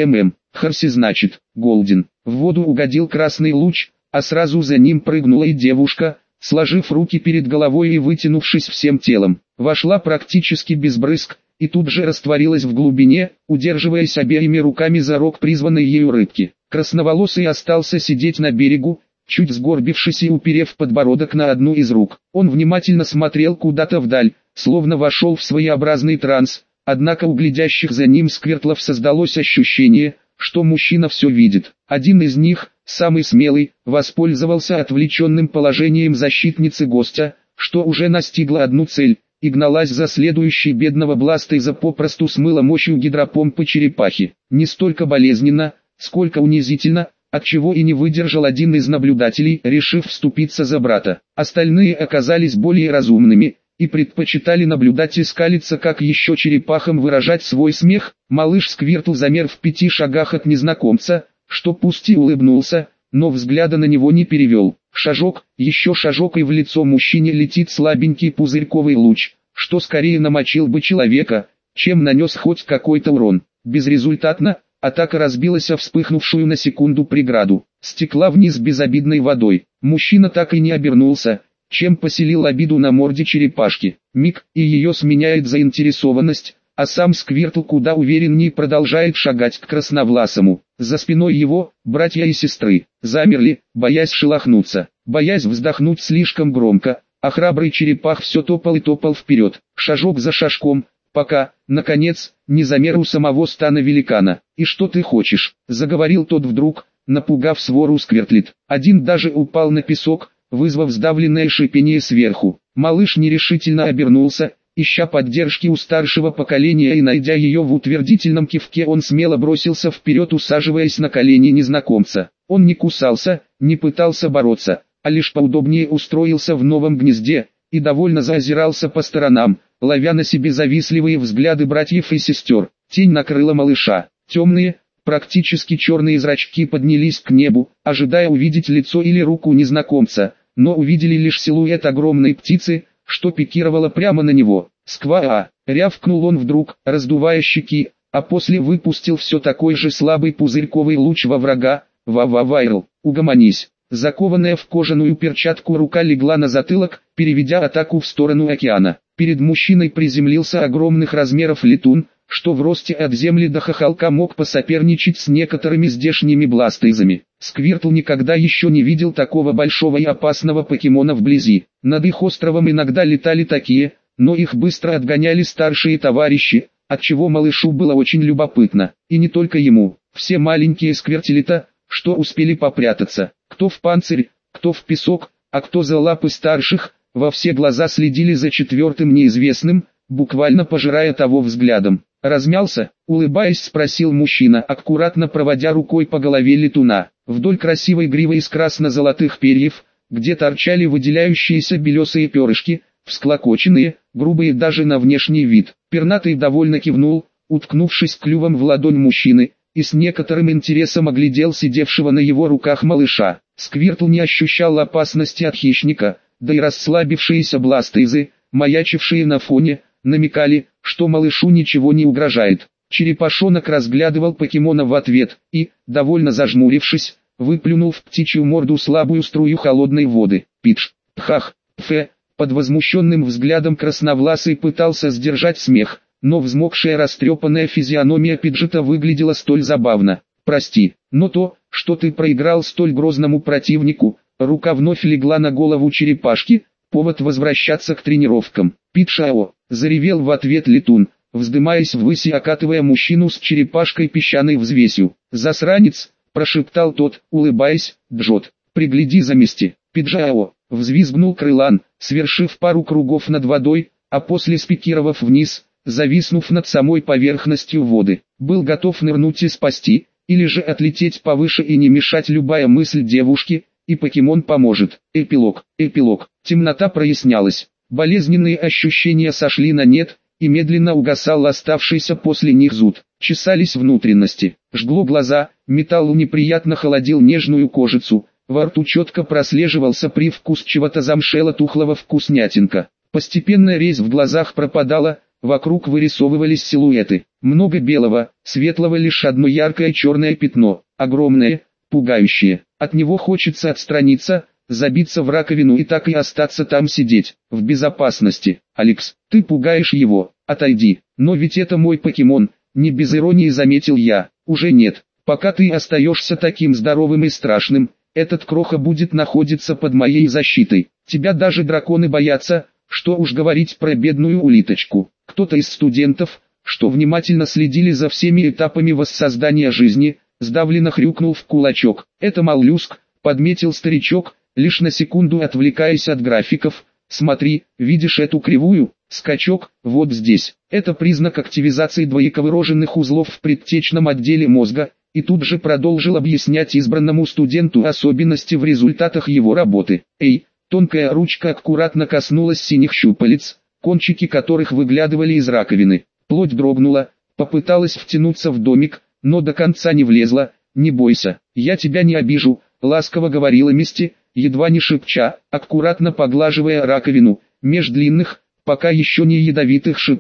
Харси значит, Голден. В воду угодил красный луч, а сразу за ним прыгнула и девушка, сложив руки перед головой и вытянувшись всем телом. Вошла практически без брызг, и тут же растворилась в глубине, удерживаясь обеими руками за рог призванной ею рыбки. Красноволосый остался сидеть на берегу, чуть сгорбившись и уперев подбородок на одну из рук. Он внимательно смотрел куда-то вдаль, словно вошел в своеобразный транс, однако у глядящих за ним Сквертлов создалось ощущение, что мужчина все видит. Один из них, самый смелый, воспользовался отвлеченным положением защитницы гостя, что уже настигла одну цель, и гналась за следующей. Бедного бластейза попросту смыло мощью гидропомпы черепахи. Не столько болезненно, сколько унизительно, отчего и не выдержал один из наблюдателей, решив вступиться за брата. Остальные оказались более разумными, и предпочитали наблюдать и скалиться, как еще черепахам выражать свой смех. Малыш Сквиртл замер в 5 шагах от незнакомца, что пусть и улыбнулся, но взгляда на него не перевел. Шажок, еще шажок, и в лицо мужчине летит слабенький пузырьковый луч, что скорее намочил бы человека, чем нанес хоть какой-то урон. Безрезультатно, атака разбилась о вспыхнувшую на секунду преграду, стекла вниз безобидной водой. Мужчина так и не обернулся, чем поселил обиду на морде черепашки. Миг, и ее сменяет заинтересованность, а сам Сквиртл куда увереннее продолжает шагать к красновласому. За спиной его, братья и сестры, замерли, боясь шелохнуться, боясь вздохнуть слишком громко, а храбрый черепах все топал и топал вперед, шажок за шажком, пока, наконец, не замер у самого стана великана. «И что ты хочешь?» — заговорил тот вдруг, напугав свору Сквиртлит. Один даже упал на песок, вызвав сдавленное шипение сверху. Малыш нерешительно обернулся, ища поддержки у старшего поколения, и найдя ее в утвердительном кивке, он смело бросился вперед, усаживаясь на колени незнакомца. Он не кусался, не пытался бороться, а лишь поудобнее устроился в новом гнезде, и довольно заозирался по сторонам, ловя на себе завистливые взгляды братьев и сестер. Тень накрыла малыша. Темные, практически черные зрачки поднялись к небу, ожидая увидеть лицо или руку незнакомца, но увидели лишь силуэт огромной птицы, что пикировала прямо на него. «Сква-а!» — рявкнул он вдруг, раздувая щеки, а после выпустил все такой же слабый пузырьковый луч во врага. «Ва-ва-вайрл, угомонись!» Закованная в кожаную перчатку рука легла на затылок, переведя атаку в сторону океана. Перед мужчиной приземлился огромных размеров летун, что в росте от земли до хохолка мог посоперничать с некоторыми здешними бластейзами. Сквиртл никогда еще не видел такого большого и опасного покемона вблизи. Над их островом иногда летали такие, но их быстро отгоняли старшие товарищи, отчего малышу было очень любопытно. И не только ему, все маленькие сквиртелита, что успели попрятаться, кто в панцирь, кто в песок, а кто за лапы старших, во все глаза следили за четвертым неизвестным, буквально пожирая того взглядом. «Размялся?» — улыбаясь, спросил мужчина, аккуратно проводя рукой по голове летуна. Вдоль красивой гривы из красно-золотых перьев, где торчали выделяющиеся белесые перышки, всклокоченные, грубые даже на внешний вид. Пернатый довольно кивнул, уткнувшись клювом в ладонь мужчины, и с некоторым интересом оглядел сидевшего на его руках малыша. Сквиртл не ощущал опасности от хищника, да и расслабившиеся бластейзы, маячившие на фоне, намекали, что малышу ничего не угрожает. Черепашонок разглядывал покемона в ответ и, довольно зажмурившись, выплюнул в птичью морду слабую струю холодной воды. «Пидж! Пхах! Пфе!» Под возмущенным взглядом красновласый пытался сдержать смех, но взмокшая растрепанная физиономия Пиджета выглядела столь забавно. «Прости, но то, что ты проиграл столь грозному противнику», рука вновь легла на голову черепашки, повод возвращаться к тренировкам. «Пидж-ао!» — заревел в ответ летун, вздымаясь ввысь и окатывая мужчину с черепашкой песчаной взвесью. «Засранец!» — прошептал тот, улыбаясь. «Джот, пригляди за мести!» «Пидж-ао!» — взвизгнул крылан, свершив пару кругов над водой, а после спикировав вниз, зависнув над самой поверхностью воды. Был готов нырнуть и спасти, или же отлететь повыше и не мешать любая мысль девушки, и покемон поможет. Эпилог. Темнота прояснялась. Болезненные ощущения сошли на нет, и медленно угасал оставшийся после них зуд. Чесались внутренности, жгло глаза, металл неприятно холодил нежную кожицу, во рту четко прослеживался привкус чего-то замшело-тухлого вкуснятинка. Постепенно резь в глазах пропадала, вокруг вырисовывались силуэты. Много белого, светлого лишь одно яркое черное пятно, огромное, пугающее. От него хочется отстраниться, забиться в раковину и так и остаться там сидеть, в безопасности. «Алекс, ты пугаешь его, отойди». «Но ведь это мой покемон», не без иронии заметил я. «Уже нет, пока ты остаешься таким здоровым и страшным, этот кроха будет находиться под моей защитой. Тебя даже драконы боятся, что уж говорить про бедную улиточку». Кто-то из студентов, что внимательно следили за всеми этапами воссоздания жизни, сдавленно хрюкнул в кулачок. «Это моллюск», подметил старичок, лишь на секунду отвлекаясь от графиков. «Смотри, видишь эту кривую? Скачок, вот здесь. Это признак активизации двояковыроженных узлов в предтечном отделе мозга», и тут же продолжил объяснять избранному студенту особенности в результатах его работы. «Эй!» Тонкая ручка аккуратно коснулась синих щупалец, кончики которых выглядывали из раковины. Плоть дрогнула, попыталась втянуться в домик, но до конца не влезла. «Не бойся, я тебя не обижу», — ласково говорила Мисти, едва не шепча, аккуратно поглаживая раковину, меж длинных, пока еще не ядовитых шипов.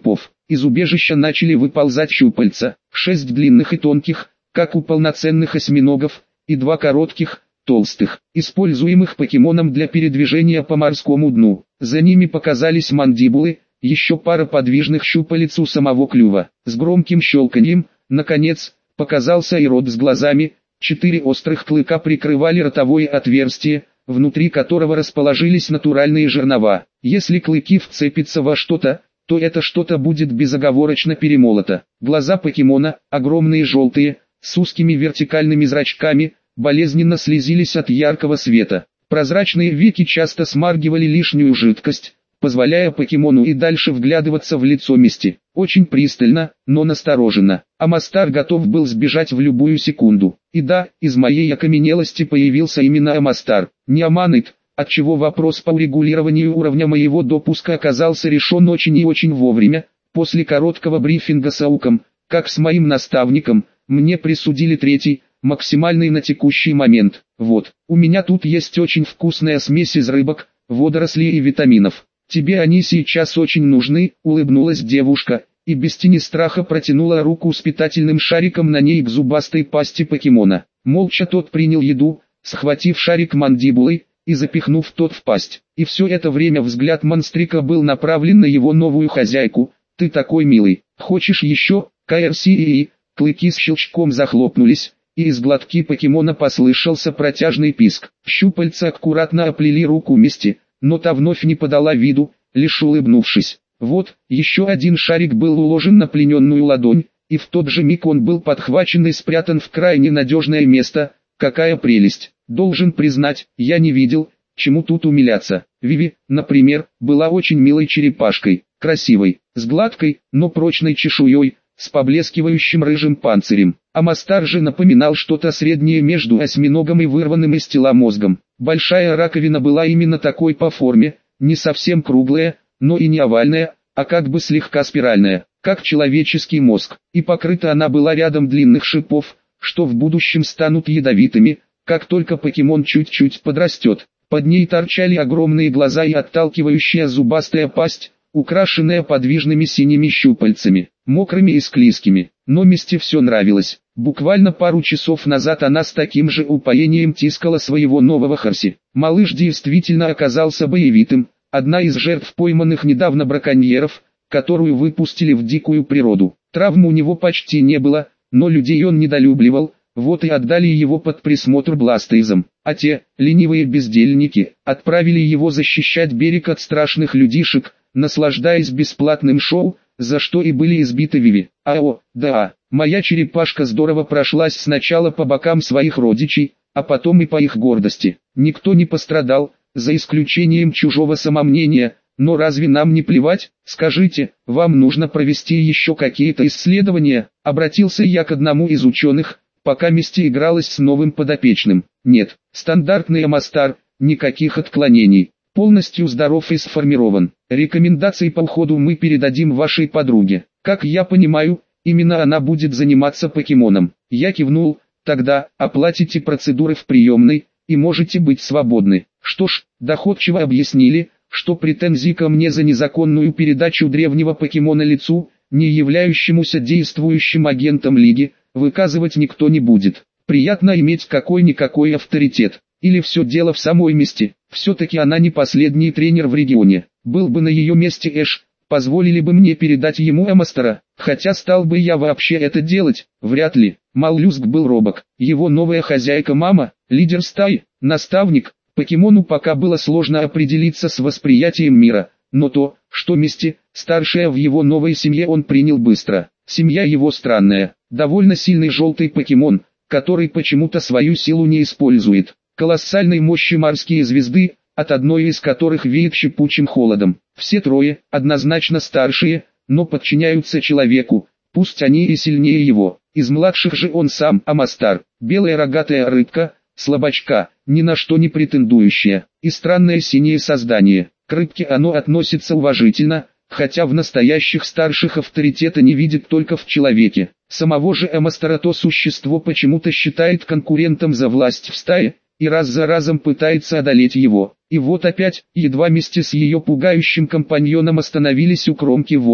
из убежища начали выползать щупальца, 6 длинных и тонких, как у полноценных осьминогов, и 2 коротких, толстых, используемых покемоном для передвижения по морскому дну. За ними показались мандибулы, еще пара подвижных щупалец у самого клюва. С громким щелканьем, наконец, показался и рот с глазами, 4 острых клыка прикрывали ротовое отверстие, внутри которого расположились натуральные жернова. Если клыки вцепятся во что-то, то это что-то будет безоговорочно перемолото. Глаза покемона, огромные желтые, с узкими вертикальными зрачками, болезненно слезились от яркого света. Прозрачные веки часто смаргивали лишнюю жидкость, позволяя покемону и дальше вглядываться в лицо Мисти. Очень пристально, но настороженно. Амастар готов был сбежать в любую секунду. И да, из моей окаменелости появился именно Амастар, не Аманыт, отчего вопрос по урегулированию уровня моего допуска оказался решен очень и очень вовремя. После короткого брифинга с Ауком, как с моим наставником, мне присудили 3-й, максимальный на текущий момент. Вот, у меня тут есть очень вкусная смесь из рыбок, водорослей и витаминов. Тебе они сейчас очень нужны, улыбнулась девушка, и без тени страха протянула руку с питательным шариком на ней к зубастой пасти покемона. Молча тот принял еду, схватив шарик мандибулой, и запихнув тот в пасть. И все это время взгляд монстрика был направлен на его новую хозяйку. «Ты такой милый, хочешь еще?» КРСИ. Клыки с щелчком захлопнулись, и из глотки покемона послышался протяжный писк. Щупальца аккуратно оплели руку Мисти, но та вновь не подала виду, лишь улыбнувшись. Вот, еще один шарик был уложен на плененную ладонь, и в тот же миг он был подхвачен и спрятан в крайне надежное место. Какая прелесть! Должен признать, я не видел, чему тут умиляться. Виви, например, была очень милой черепашкой, красивой, с гладкой, но прочной чешуей, с поблескивающим рыжим панцирем. Амастар же напоминал что-то среднее между осьминогом и вырванным из тела мозгом. Большая раковина была именно такой по форме, не совсем круглая, но и не овальная, а как бы слегка спиральная, как человеческий мозг. И покрыта она была рядом длинных шипов, что в будущем станут ядовитыми, как только покемон чуть-чуть подрастет. Под ней торчали огромные глаза и отталкивающая зубастая пасть, украшенная подвижными синими щупальцами, мокрыми и склизкими. Но Мисти все нравилось. Буквально пару часов назад она с таким же упоением тискала своего нового Харси. Малыш действительно оказался боевитым, одна из жертв пойманных недавно браконьеров, которую выпустили в дикую природу. Травм у него почти не было, но людей он недолюбливал, вот и отдали его под присмотр Бластейзам. А те, ленивые бездельники, отправили его защищать берег от страшных людишек, наслаждаясь бесплатным шоу, за что и были избиты Виви. Да, моя черепашка здорово прошлась сначала по бокам своих родичей, а потом и по их гордости. Никто не пострадал, за исключением чужого самомнения, но разве нам не плевать? Скажите, вам нужно провести еще какие-то исследования? Обратился я к одному из ученых, пока Мисти игралась с новым подопечным. Нет, стандартный Амастар, никаких отклонений. Полностью здоров и сформирован. Рекомендации по уходу мы передадим вашей подруге. Как я понимаю, именно она будет заниматься покемоном. Я кивнул. Тогда оплатите процедуры в приемной, и можете быть свободны. Что ж, доходчиво объяснили, что претензий ко мне за незаконную передачу древнего покемона лицу, не являющемуся действующим агентом Лиги, выказывать никто не будет. Приятно иметь какой-никакой авторитет. Или все дело в самой Мисти. Все-таки она не последний тренер в регионе. Был бы на ее месте Эш, позволили бы мне передать ему Амастара. Хотя стал бы я вообще это делать, вряд ли. Моллюск был робок. Его новая хозяйка мама, лидер стаи, наставник. Покемону пока было сложно определиться с восприятием мира. Но то, что Мисти, старшая в его новой семье, он принял быстро. Семья его странная. Довольно сильный желтый покемон, который почему-то свою силу не использует. Колоссальной мощи морские звезды, от одной из которых веет шипучим холодом. Все трое, однозначно старшие, но подчиняются человеку, пусть они и сильнее его. Из младших же он сам, Амастар, белая рогатая рыбка, слабачка, ни на что не претендующая, и странное синее создание. К рыбке оно относится уважительно, хотя в настоящих старших авторитета не видит только в человеке. Самого же Амастара то существо почему-то считает конкурентом за власть в стае, и раз за разом пытается одолеть его. И вот опять, едва Мисти с ее пугающим компаньоном остановились у кромки воды,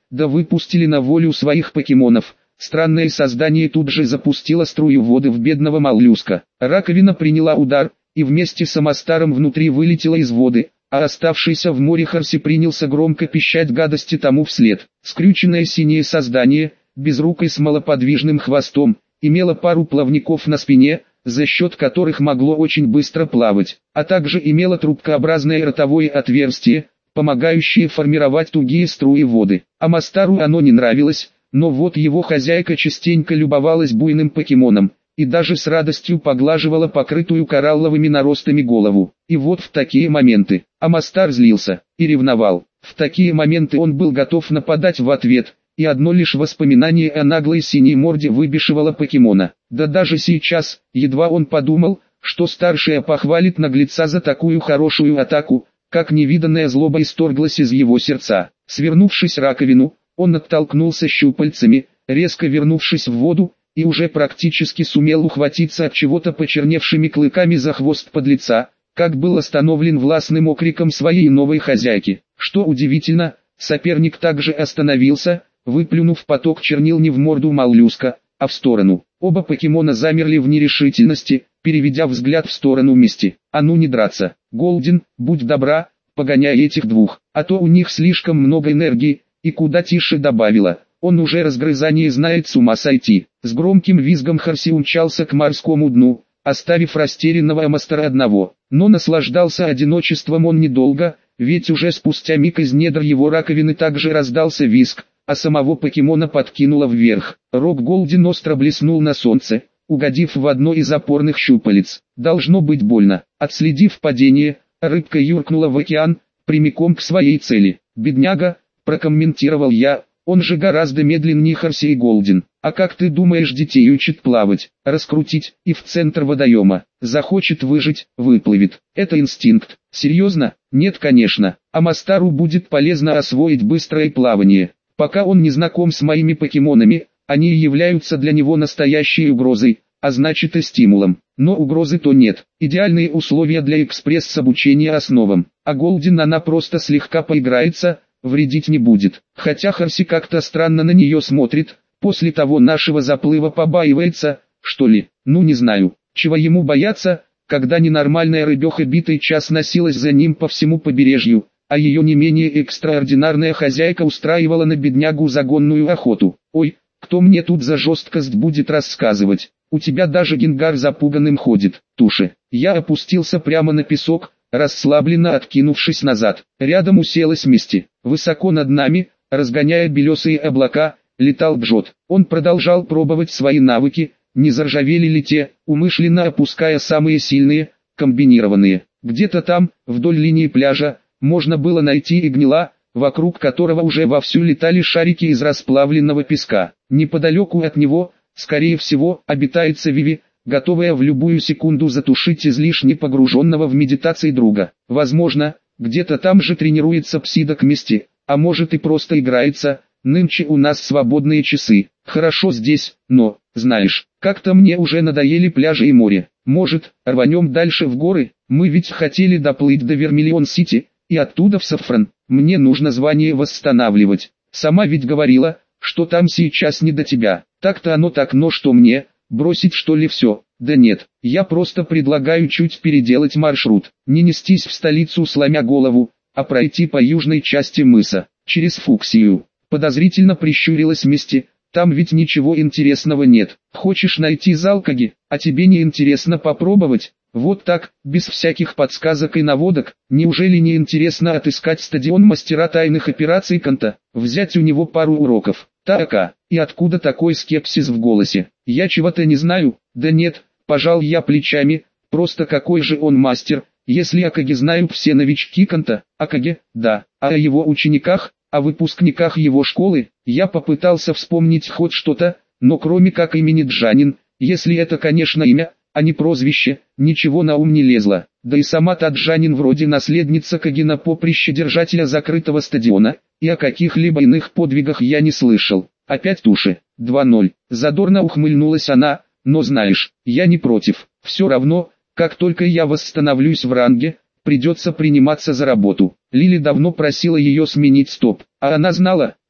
да выпустили на волю своих покемонов. Странное создание тут же запустило струю воды в бедного моллюска. Раковина приняла удар, и вместе с Амастаром внутри вылетела из воды, а оставшийся в море Харси принялся громко пищать гадости тому вслед. Скрюченное синее создание, безрукой с малоподвижным хвостом, имело пару плавников на спине, за счет которых могло очень быстро плавать, а также имело трубкообразное ротовое отверстие, помогающее формировать тугие струи воды. Амастару оно не нравилось, но вот его хозяйка частенько любовалась буйным покемоном, и даже с радостью поглаживала покрытую коралловыми наростами голову. И вот в такие моменты Амастар злился и ревновал. В такие моменты он был готов нападать в ответ, и одно лишь воспоминание о наглой синей морде выбешивало покемона. Да даже сейчас, едва он подумал, что старшая похвалит наглеца за такую хорошую атаку, как невиданная злоба исторглась из его сердца. Свернувшись раковину, он оттолкнулся щупальцами, резко вернувшись в воду, и уже практически сумел ухватиться от чего-то почерневшими клыками за хвост подлеца, как был остановлен властным окриком своей новой хозяйки. Что удивительно, соперник также остановился, выплюнув поток чернил не в морду моллюска, а в сторону. Оба покемона замерли в нерешительности, переведя взгляд в сторону Мисти. А ну не драться, Голден, будь добра, погоняй этих двух, а то у них слишком много энергии, и куда тише добавила. Он уже разгрызание знает, с ума сойти. С громким визгом Харси умчался к морскому дну, оставив растерянного Амастара одного. Но наслаждался одиночеством он недолго, ведь уже спустя миг из недр его раковины также раздался визг, а самого покемона подкинуло вверх. Рог Голден остро блеснул на солнце, угодив в одно из опорных щупалец. Должно быть больно. Отследив падение, рыбка юркнула в океан, прямиком к своей цели. «Бедняга», прокомментировал я, он же гораздо медленнее Харси и Голден. А как ты думаешь, детей учат плавать, раскрутить, и в центр водоема? Захочет выжить, выплывет. Это инстинкт. Серьезно? Нет, конечно. Амастару будет полезно освоить быстрое плавание. Пока он не знаком с моими покемонами, они являются для него настоящей угрозой, а значит и стимулом. Но угрозы то нет. Идеальные условия для экспресс-обучения основам. А Голден она просто слегка поиграется, вредить не будет. Хотя Харси как-то странно на нее смотрит, после того нашего заплыва побаивается, что ли. Ну не знаю, чего ему бояться, когда ненормальная рыбеха битый час носилась за ним по всему побережью, а ее не менее экстраординарная хозяйка устраивала на беднягу загонную охоту. Ой, кто мне тут за жесткость будет рассказывать? У тебя даже Генгар запуганным ходит, туши. Я опустился прямо на песок, расслабленно откинувшись назад. Рядом уселась Мисти. Высоко над нами, разгоняя белесые облака, летал Джот. Он продолжал пробовать свои навыки, не заржавели ли те, умышленно опуская самые сильные, комбинированные. Где-то там, вдоль линии пляжа, можно было найти и гнила, вокруг которого уже вовсю летали шарики из расплавленного песка. Неподалеку от него, скорее всего, обитается Виви, готовая в любую секунду затушить излишне погруженного в медитации друга. Возможно, где-то там же тренируется псидок Мисти, а может и просто играется. Нынче у нас свободные часы. Хорошо здесь, но, знаешь, как-то мне уже надоели пляжи и море. Может, рванем дальше в горы? Мы ведь хотели доплыть до Вермиллион-Сити, и оттуда в Сафран. Мне нужно звание восстанавливать. Сама ведь говорила, что там сейчас не до тебя. Так-то оно так, но что мне, бросить что ли все? Да нет, я просто предлагаю чуть переделать маршрут. Не нестись в столицу сломя голову, а пройти по южной части мыса, через Фуксию. Подозрительно прищурилась Мисти. Там ведь ничего интересного нет. Хочешь найти Залкаги, а тебе не интересно попробовать? Вот так, без всяких подсказок и наводок. Неужели не интересно отыскать стадион мастера тайных операций Канта, взять у него пару уроков? Так, и откуда такой скепсис в голосе? Я чего-то не знаю. Да нет, пожал я плечами, просто какой же он мастер, если Акаги знают все новички Канта. Акаги, да, а о его учениках, о выпускниках его школы, я попытался вспомнить хоть что-то, но кроме как имени Джанин, если это конечно имя, а не прозвище, ничего на ум не лезло. Да и сама Таджанин вроде наследница Каги на поприще держателя закрытого стадиона, и о каких-либо иных подвигах я не слышал. Опять туши. 2-0. Задорно ухмыльнулась она, но знаешь, я не против. Все равно, как только я восстановлюсь в ранге, придется приниматься за работу. Лили давно просила ее сменить стоп, а она знала,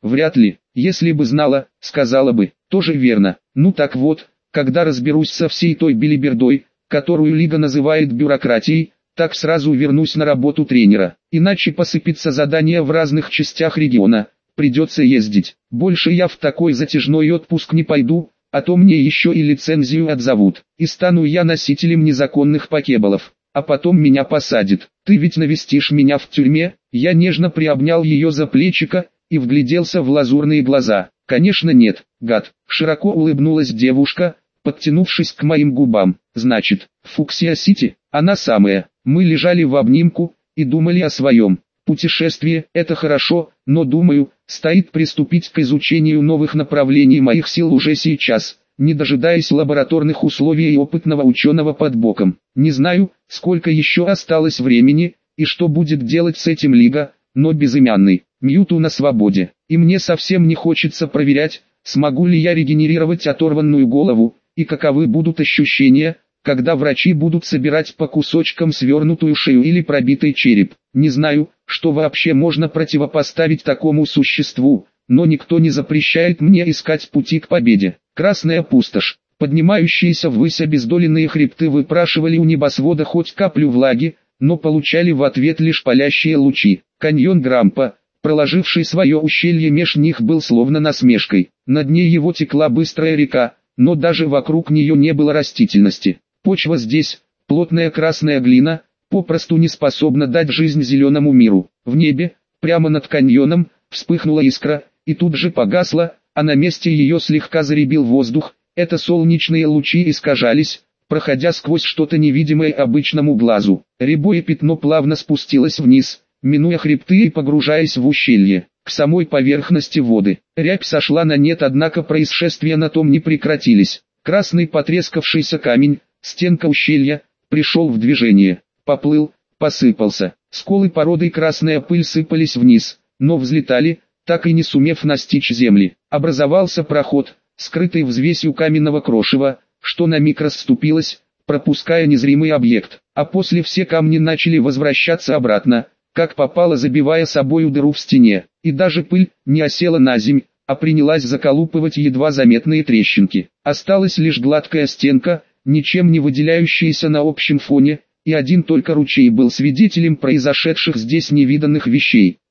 Вряд ли. Если бы знала, сказала бы. Тоже верно. Ну так вот, когда разберусь со всей той белибердой, которую Лига называет бюрократией, так сразу вернусь на работу тренера. Иначе посыпется задание в разных частях региона. Придется ездить. Больше я в такой затяжной отпуск не пойду, а то мне еще и лицензию отзовут. И стану я носителем незаконных покебалов. А потом меня посадят. Ты ведь навестишь меня в тюрьме? Я нежно приобнял ее за плечико и вгляделся в лазурные глаза. Конечно нет, гад. Широко улыбнулась девушка, подтянувшись к моим губам. Значит, Фуксия-Сити, она самая. Мы лежали в обнимку и думали о своем. Путешествие – это хорошо, но думаю, стоит приступить к изучению новых направлений моих сил уже сейчас, не дожидаясь лабораторных условий и опытного ученого под боком. Не знаю, сколько еще осталось времени, и что будет делать с этим Лига, но безымянный Мьюту на свободе. И мне совсем не хочется проверять, смогу ли я регенерировать оторванную голову, и каковы будут ощущения, когда врачи будут собирать по кусочкам свернутую шею или пробитый череп. Не знаю, что вообще можно противопоставить такому существу, но никто не запрещает мне искать пути к победе. Красная пустошь, поднимающиеся ввысь обездоленные хребты выпрашивали у небосвода хоть каплю влаги, но получали в ответ лишь палящие лучи. Каньон Грампа, проложивший свое ущелье меж них, был словно насмешкой. На дне его текла быстрая река, но даже вокруг нее не было растительности. Почва здесь, плотная красная глина, попросту не способна дать жизнь зеленому миру. В небе, прямо над каньоном, вспыхнула искра, и тут же погасла, а на месте ее слегка заребил воздух. Это солнечные лучи искажались, проходя сквозь что-то невидимое обычному глазу. Рябое пятно плавно спустилось вниз, минуя хребты и погружаясь в ущелье, к самой поверхности воды. Рябь сошла на нет, однако происшествия на том не прекратились. Красный потрескавшийся камень, стенка ущелья, пришел в движение, поплыл, посыпался. Сколы породой красная пыль сыпались вниз, но взлетали, так и не сумев настичь земли. Образовался проход, скрытый взвесью каменного крошева, что на миг расступилось, пропуская незримый объект, а после все камни начали возвращаться обратно, как попало, забивая собою дыру в стене, и даже пыль не осела на земь, а принялась заколупывать едва заметные трещинки. Осталась лишь гладкая стенка, ничем не выделяющаяся на общем фоне, и один только ручей был свидетелем произошедших здесь невиданных вещей.